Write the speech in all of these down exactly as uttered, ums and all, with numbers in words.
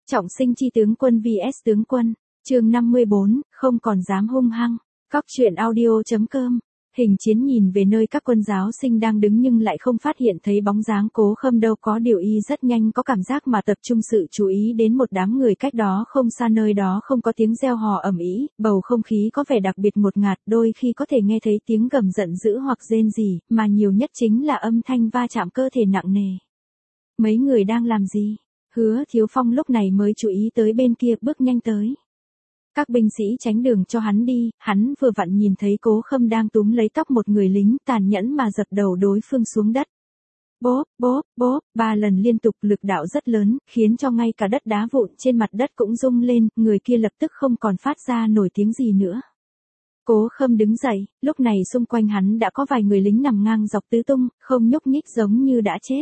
Trọng sinh chi tướng quân vs tướng quân, chương năm mươi bốn, không còn dám hung hăng. Cóc truyện audio.com. Hình chiến nhìn về nơi các quân giáo sinh đang đứng nhưng lại không phát hiện thấy bóng dáng Cố Khâm đâu, có điều y rất nhanh có cảm giác mà tập trung sự chú ý đến một đám người cách đó không xa. Nơi đó không có tiếng reo hò ầm ĩ, bầu không khí có vẻ đặc biệt ngột ngạt, đôi khi có thể nghe thấy tiếng gầm giận dữ hoặc rên rỉ, mà nhiều nhất chính là âm thanh va chạm cơ thể nặng nề. Mấy người đang làm gì? Hứa Thiếu Phong lúc này mới chú ý tới bên kia, bước nhanh tới. Các binh sĩ tránh đường cho hắn đi, hắn vừa vặn nhìn thấy Cố Khâm đang túm lấy tóc một người lính, tàn nhẫn mà giật đầu đối phương xuống đất. Bốp, bốp, bốp, ba lần liên tục, lực đạo rất lớn, khiến cho ngay cả đất đá vụn trên mặt đất cũng rung lên, người kia lập tức không còn phát ra nổi tiếng gì nữa. Cố Khâm đứng dậy, lúc này xung quanh hắn đã có vài người lính nằm ngang dọc tứ tung, không nhúc nhích giống như đã chết.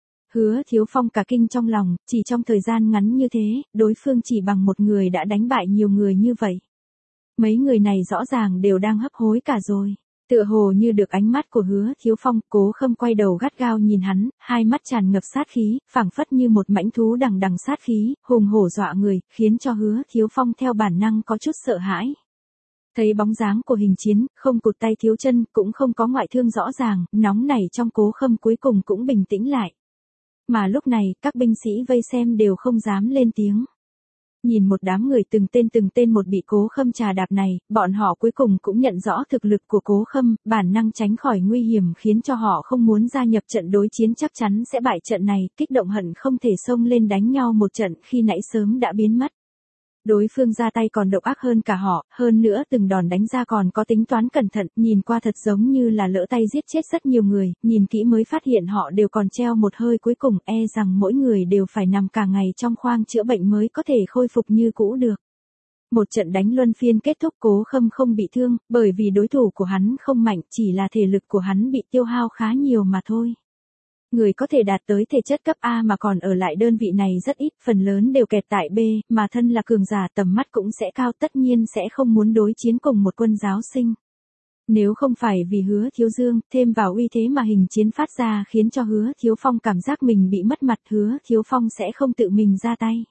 Hứa Thiếu Phong cả kinh trong lòng, chỉ trong thời gian ngắn như thế, đối phương chỉ bằng một người đã đánh bại nhiều người như vậy. Mấy người này rõ ràng đều đang hấp hối cả rồi. Tựa hồ như được ánh mắt của Hứa Thiếu Phong, Cố Khâm quay đầu gắt gao nhìn hắn, hai mắt tràn ngập sát khí, phảng phất như một mãnh thú đằng đằng sát khí, hùng hổ dọa người, khiến cho Hứa Thiếu Phong theo bản năng có chút sợ hãi. Thấy bóng dáng của Hình Chiến, không cụt tay thiếu chân, cũng không có ngoại thương rõ ràng, nóng này trong Cố Khâm cuối cùng cũng bình tĩnh lại. Mà lúc này, các binh sĩ vây xem đều không dám lên tiếng. Nhìn một đám người từng tên từng tên một bị Cố Khâm trà đạp này, bọn họ cuối cùng cũng nhận rõ thực lực của Cố Khâm, bản năng tránh khỏi nguy hiểm khiến cho họ không muốn gia nhập trận đối chiến, chắc chắn sẽ bại trận này, kích động hận không thể xông lên đánh nhau một trận khi nãy sớm đã biến mất. Đối phương ra tay còn độc ác hơn cả họ, hơn nữa từng đòn đánh ra còn có tính toán cẩn thận, nhìn qua thật giống như là lỡ tay giết chết rất nhiều người, nhìn kỹ mới phát hiện họ đều còn treo một hơi cuối cùng, e rằng mỗi người đều phải nằm cả ngày trong khoang chữa bệnh mới có thể khôi phục như cũ được. Một trận đánh luân phiên kết thúc, Cố Khâm không bị thương, bởi vì đối thủ của hắn không mạnh, chỉ là thể lực của hắn bị tiêu hao khá nhiều mà thôi. Người có thể đạt tới thể chất cấp A mà còn ở lại đơn vị này rất ít, phần lớn đều kẹt tại B, mà thân là cường giả tầm mắt cũng sẽ cao, tất nhiên sẽ không muốn đối chiến cùng một quân giáo sinh. Nếu không phải vì Hứa Thiếu Dương, thêm vào uy thế mà Hình Chiến phát ra khiến cho Hứa Thiếu Phong cảm giác mình bị mất mặt, Hứa Thiếu Phong sẽ không tự mình ra tay.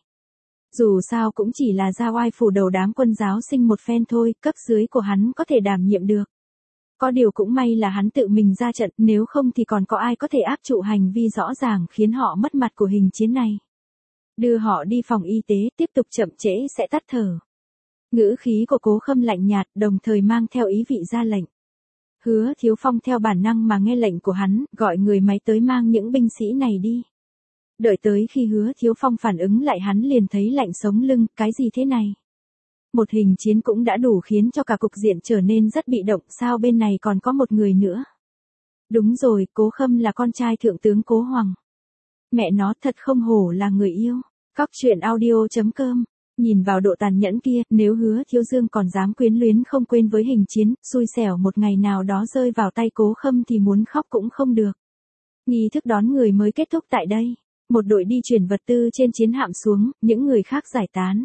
Dù sao cũng chỉ là ra oai phủ đầu đám quân giáo sinh một phen thôi, cấp dưới của hắn có thể đảm nhiệm được. Có điều cũng may là hắn tự mình ra trận, nếu không thì còn có ai có thể áp trụ hành vi rõ ràng khiến họ mất mặt của Hình Chiến này. Đưa họ đi phòng y tế, tiếp tục chậm trễ sẽ tắt thở. Ngữ khí của Cố Khâm lạnh nhạt, đồng thời mang theo ý vị ra lệnh. Hứa Thiếu Phong theo bản năng mà nghe lệnh của hắn, gọi người máy tới mang những binh sĩ này đi. Đợi tới khi Hứa Thiếu Phong phản ứng lại hắn liền thấy lạnh sống lưng, cái gì thế này? Một Hình Chiến cũng đã đủ khiến cho cả cục diện trở nên rất bị động, sao bên này còn có một người nữa? Đúng rồi, Cố Khâm là con trai thượng tướng Cố Hoàng. Mẹ nó thật không hổ là người yêu. Cóc truyện audio.com. Nhìn vào độ tàn nhẫn kia, nếu Hứa Thiếu Dương còn dám quyến luyến không quên với Hình Chiến, xui xẻo một ngày nào đó rơi vào tay Cố Khâm thì muốn khóc cũng không được. Nghi thức đón người mới kết thúc tại đây. Một đội đi chuyển vật tư trên chiến hạm xuống, những người khác giải tán.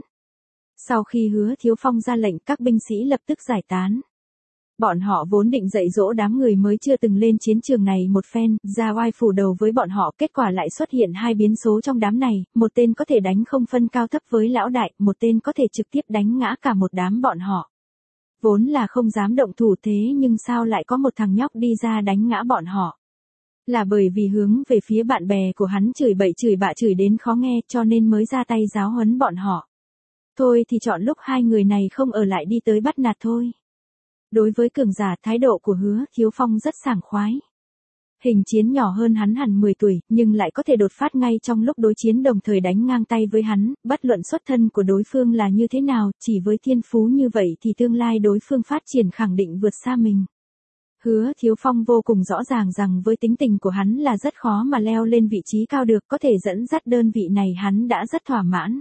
Sau khi Hứa Thiếu Phong ra lệnh, các binh sĩ lập tức giải tán. Bọn họ vốn định dạy dỗ đám người mới chưa từng lên chiến trường này một phen, ra oai phủ đầu với bọn họ, kết quả lại xuất hiện hai biến số trong đám này, một tên có thể đánh không phân cao thấp với lão đại, một tên có thể trực tiếp đánh ngã cả một đám bọn họ. Vốn là không dám động thủ thế nhưng sao lại có một thằng nhóc đi ra đánh ngã bọn họ. Là bởi vì hướng về phía bạn bè của hắn chửi bậy chửi bạ chửi đến khó nghe cho nên mới ra tay giáo huấn bọn họ. Thôi thì chọn lúc hai người này không ở lại đi tới bắt nạt thôi. Đối với cường giả, thái độ của Hứa Thiếu Phong rất sảng khoái. Hình Chiến nhỏ hơn hắn hẳn mười tuổi, nhưng lại có thể đột phát ngay trong lúc đối chiến đồng thời đánh ngang tay với hắn, bất luận xuất thân của đối phương là như thế nào, chỉ với thiên phú như vậy thì tương lai đối phương phát triển khẳng định vượt xa mình. Hứa Thiếu Phong vô cùng rõ ràng rằng với tính tình của hắn là rất khó mà leo lên vị trí cao được, có thể dẫn dắt đơn vị này hắn đã rất thỏa mãn.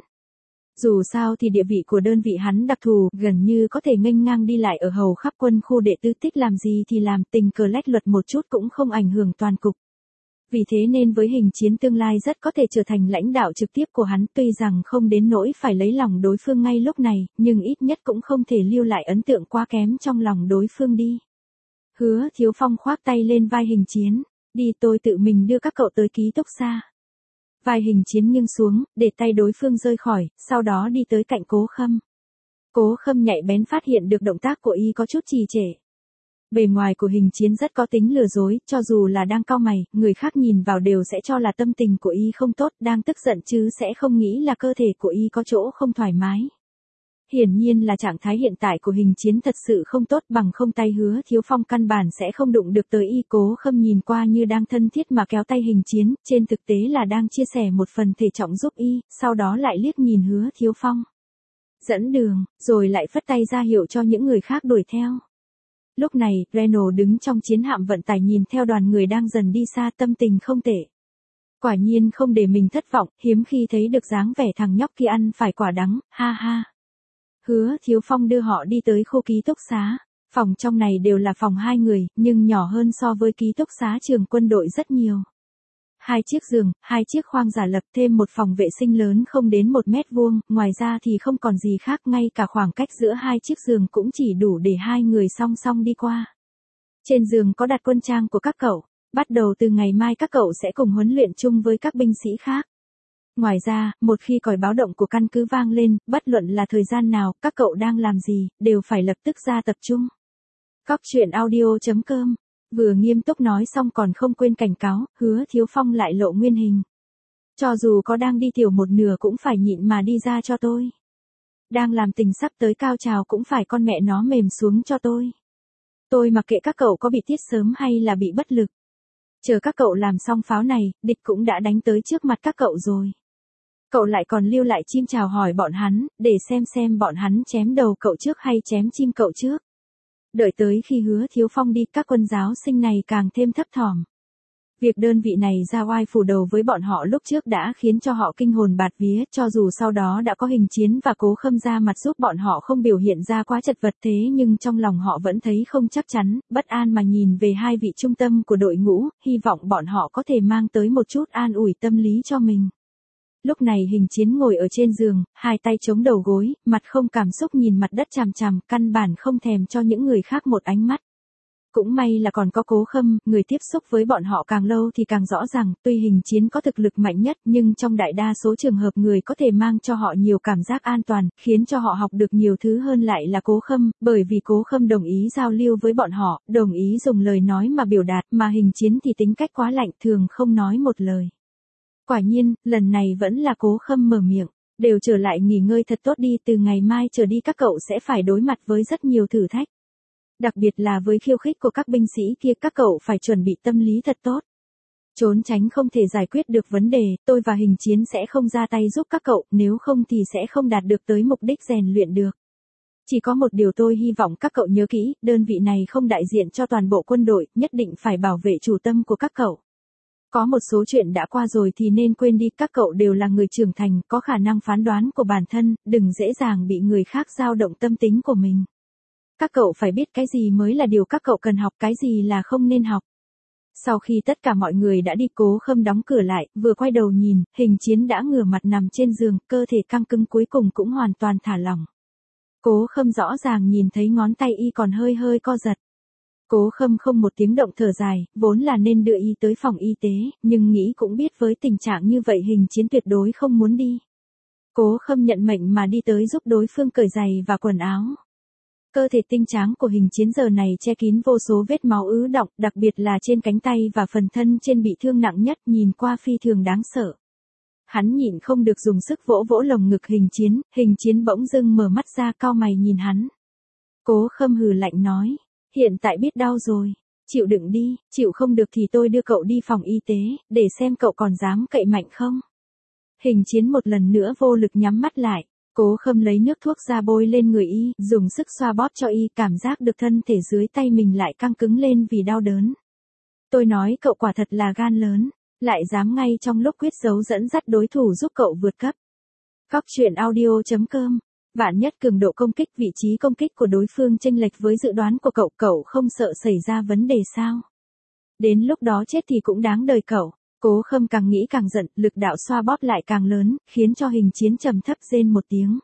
Dù sao thì địa vị của đơn vị hắn đặc thù, gần như có thể nghênh ngang đi lại ở hầu khắp quân khu đệ tứ, thích làm gì thì làm, tình cờ lách luật một chút cũng không ảnh hưởng toàn cục. Vì thế nên với Hình Chiến tương lai rất có thể trở thành lãnh đạo trực tiếp của hắn, tuy rằng không đến nỗi phải lấy lòng đối phương ngay lúc này, nhưng ít nhất cũng không thể lưu lại ấn tượng quá kém trong lòng đối phương đi. Hứa Thiếu Phong khoác tay lên vai Hình Chiến, đi tôi tự mình đưa các cậu tới ký túc xá. vai hình chiến nghiêng xuống, để tay đối phương rơi khỏi, sau đó đi tới cạnh Cố Khâm. Cố Khâm nhạy bén phát hiện được động tác của y có chút trì trệ. Bề ngoài của hình chiến rất có tính lừa dối, cho dù là đang cau mày, người khác nhìn vào đều sẽ cho là tâm tình của y không tốt, đang tức giận chứ sẽ không nghĩ là cơ thể của y có chỗ không thoải mái. Hiển nhiên là trạng thái hiện tại của hình chiến thật sự không tốt, bằng không tay Hứa Thiếu Phong căn bản sẽ không đụng được tới y. Cố Khâm nhìn qua như đang thân thiết mà kéo tay hình chiến, trên thực tế là đang chia sẻ một phần thể trọng giúp y, sau đó lại liếc nhìn Hứa Thiếu Phong. Dẫn đường, rồi lại phất tay ra hiệu cho những người khác đuổi theo. Lúc này, Renault đứng trong chiến hạm vận tải nhìn theo đoàn người đang dần đi xa, tâm tình không tệ. Quả nhiên không để mình thất vọng, hiếm khi thấy được dáng vẻ thằng nhóc kia ăn phải quả đắng, ha ha. Hứa Thiếu Phong đưa họ đi tới khu ký túc xá. Phòng trong này đều là phòng hai người, nhưng nhỏ hơn so với ký túc xá trường quân đội rất nhiều. Hai chiếc giường, hai chiếc khoang giả lập, thêm một phòng vệ sinh lớn không đến một mét vuông, ngoài ra thì không còn gì khác, ngay cả khoảng cách giữa hai chiếc giường cũng chỉ đủ để hai người song song đi qua. Trên giường có đặt quân trang của các cậu, bắt đầu từ ngày mai các cậu sẽ cùng huấn luyện chung với các binh sĩ khác. Ngoài ra, một khi còi báo động của căn cứ vang lên, bất luận là thời gian nào, các cậu đang làm gì, đều phải lập tức ra tập trung. Cóc truyện audio chấm com vừa nghiêm túc nói xong còn không quên cảnh cáo, Hứa Thiếu Phong lại lộ nguyên hình. Cho dù có đang đi tiểu một nửa cũng phải nhịn mà đi ra cho tôi. Đang làm tình sắp tới cao trào cũng phải con mẹ nó mềm xuống cho tôi. Tôi mặc kệ các cậu có bị tiết sớm hay là bị bất lực. Chờ các cậu làm xong pháo này, địch cũng đã đánh tới trước mặt các cậu rồi. Cậu lại còn lưu lại chim chào hỏi bọn hắn, để xem xem bọn hắn chém đầu cậu trước hay chém chim cậu trước. Đợi tới khi Hứa Thiếu Phong đi, các quân giáo sinh này càng thêm thấp thỏm. Việc đơn vị này ra oai phủ đầu với bọn họ lúc trước đã khiến cho họ kinh hồn bạt vía, cho dù sau đó đã có hình chiến và Cố Khâm ra mặt giúp bọn họ không biểu hiện ra quá chật vật, thế nhưng trong lòng họ vẫn thấy không chắc chắn, bất an mà nhìn về hai vị trung tâm của đội ngũ, hy vọng bọn họ có thể mang tới một chút an ủi tâm lý cho mình. Lúc này hình chiến ngồi ở trên giường, hai tay chống đầu gối, mặt không cảm xúc nhìn mặt đất chằm chằm, căn bản không thèm cho những người khác một ánh mắt. Cũng may là còn có Cố Khâm, người tiếp xúc với bọn họ càng lâu thì càng rõ ràng, tuy hình chiến có thực lực mạnh nhất nhưng trong đại đa số trường hợp người có thể mang cho họ nhiều cảm giác an toàn, khiến cho họ học được nhiều thứ hơn lại là Cố Khâm, bởi vì Cố Khâm đồng ý giao lưu với bọn họ, đồng ý dùng lời nói mà biểu đạt, mà hình chiến thì tính cách quá lạnh, thường không nói một lời. Quả nhiên, lần này vẫn là Cố Khâm mở miệng, đều trở lại nghỉ ngơi thật tốt đi, từ ngày mai trở đi các cậu sẽ phải đối mặt với rất nhiều thử thách. Đặc biệt là với khiêu khích của các binh sĩ kia, các cậu phải chuẩn bị tâm lý thật tốt. Trốn tránh không thể giải quyết được vấn đề, tôi và hình chiến sẽ không ra tay giúp các cậu, nếu không thì sẽ không đạt được tới mục đích rèn luyện được. Chỉ có một điều tôi hy vọng các cậu nhớ kỹ, đơn vị này không đại diện cho toàn bộ quân đội, nhất định phải bảo vệ chủ tâm của các cậu. Có một số chuyện đã qua rồi thì nên quên đi, các cậu đều là người trưởng thành, có khả năng phán đoán của bản thân, đừng dễ dàng bị người khác dao động tâm tính của mình. Các cậu phải biết cái gì mới là điều các cậu cần học, cái gì là không nên học. Sau khi tất cả mọi người đã đi, Cố Khâm đóng cửa lại, vừa quay đầu nhìn, hình chiến đã ngửa mặt nằm trên giường, cơ thể căng cứng cuối cùng cũng hoàn toàn thả lỏng. Cố Khâm rõ ràng nhìn thấy ngón tay y còn hơi hơi co giật. Cố Khâm không một tiếng động thở dài, vốn là nên đưa y tới phòng y tế, nhưng nghĩ cũng biết với tình trạng như vậy hình chiến tuyệt đối không muốn đi. Cố Khâm nhận mệnh mà đi tới giúp đối phương cởi giày và quần áo. Cơ thể tinh tráng của hình chiến giờ này che kín vô số vết máu ứ đọng, đặc biệt là trên cánh tay và phần thân trên bị thương nặng nhất, nhìn qua phi thường đáng sợ. Hắn nhịn không được dùng sức vỗ vỗ lồng ngực hình chiến, hình chiến bỗng dưng mở mắt ra cau mày nhìn hắn. Cố Khâm hừ lạnh nói, hiện tại biết đau rồi, chịu đựng đi, chịu không được thì tôi đưa cậu đi phòng y tế, để xem cậu còn dám cậy mạnh không. Hình chiến một lần nữa vô lực nhắm mắt lại. Cố Khâm lấy nước thuốc ra bôi lên người y, dùng sức xoa bóp cho y, cảm giác được thân thể dưới tay mình lại căng cứng lên vì đau đớn. Tôi nói cậu quả thật là gan lớn, lại dám ngay trong lúc quyết đấu dẫn dắt đối thủ giúp cậu vượt cấp. Cóc truyện audio chấm com Vạn nhất cường độ công kích, vị trí công kích của đối phương chênh lệch với dự đoán của cậu, cậu không sợ xảy ra vấn đề sao? Đến lúc đó chết thì cũng đáng đời cậu. Cố Khâm càng nghĩ càng giận, lực đạo xoa bóp lại càng lớn, khiến cho hình chiến trầm thấp rên một tiếng.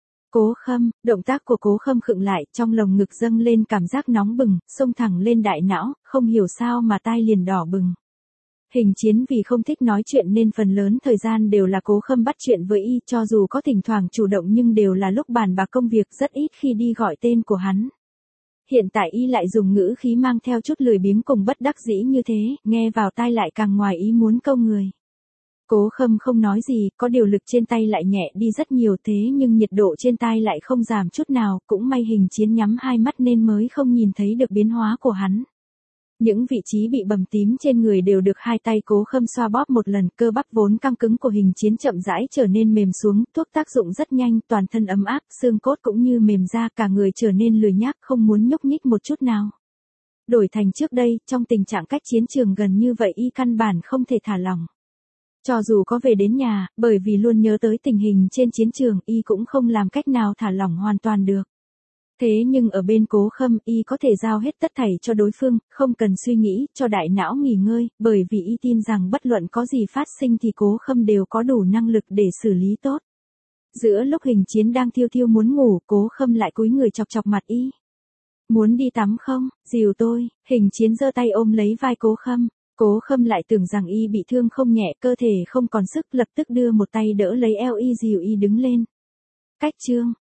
Cố Khâm, động tác của Cố Khâm khựng lại, trong lồng ngực dâng lên cảm giác nóng bừng, xông thẳng lên đại não, không hiểu sao mà tai liền đỏ bừng. Hình chiến vì không thích nói chuyện nên phần lớn thời gian đều là Cố Khâm bắt chuyện với y, cho dù có thỉnh thoảng chủ động nhưng đều là lúc bàn bạc công việc, rất ít khi đi gọi tên của hắn. Hiện tại y lại dùng ngữ khí mang theo chút lười biếng cùng bất đắc dĩ như thế, nghe vào tai lại càng ngoài ý muốn câu người. Cố Khâm không nói gì, có điều lực trên tay lại nhẹ đi rất nhiều, thế nhưng nhiệt độ trên tai lại không giảm chút nào, cũng may Hình chiến nhắm hai mắt nên mới không nhìn thấy được biến hóa của hắn. Những vị trí bị bầm tím trên người đều được hai tay Cố Khâm xoa bóp một lần, cơ bắp vốn căng cứng của Hình chiến chậm rãi trở nên mềm xuống, thuốc tác dụng rất nhanh, toàn thân ấm áp, xương cốt cũng như mềm ra, cả người trở nên lười nhác, không muốn nhúc nhích một chút nào. Đổi thành trước đây, trong tình trạng cách chiến trường gần như vậy y căn bản không thể thả lỏng. Cho dù có về đến nhà, bởi vì luôn nhớ tới tình hình trên chiến trường, y cũng không làm cách nào thả lỏng hoàn toàn được. Thế nhưng ở bên Cố Khâm, y có thể giao hết tất thảy cho đối phương, không cần suy nghĩ, cho đại não nghỉ ngơi, bởi vì y tin rằng bất luận có gì phát sinh thì Cố Khâm đều có đủ năng lực để xử lý tốt. Giữa lúc Hình chiến đang thiêu thiêu muốn ngủ, Cố Khâm lại cúi người chọc chọc mặt y. Muốn đi tắm không, dìu tôi. Hình chiến giơ tay ôm lấy vai Cố Khâm. Cố Khâm lại tưởng rằng y bị thương không nhẹ, cơ thể không còn sức, lập tức đưa một tay đỡ lấy eo y, dìu y đứng lên. Cách chương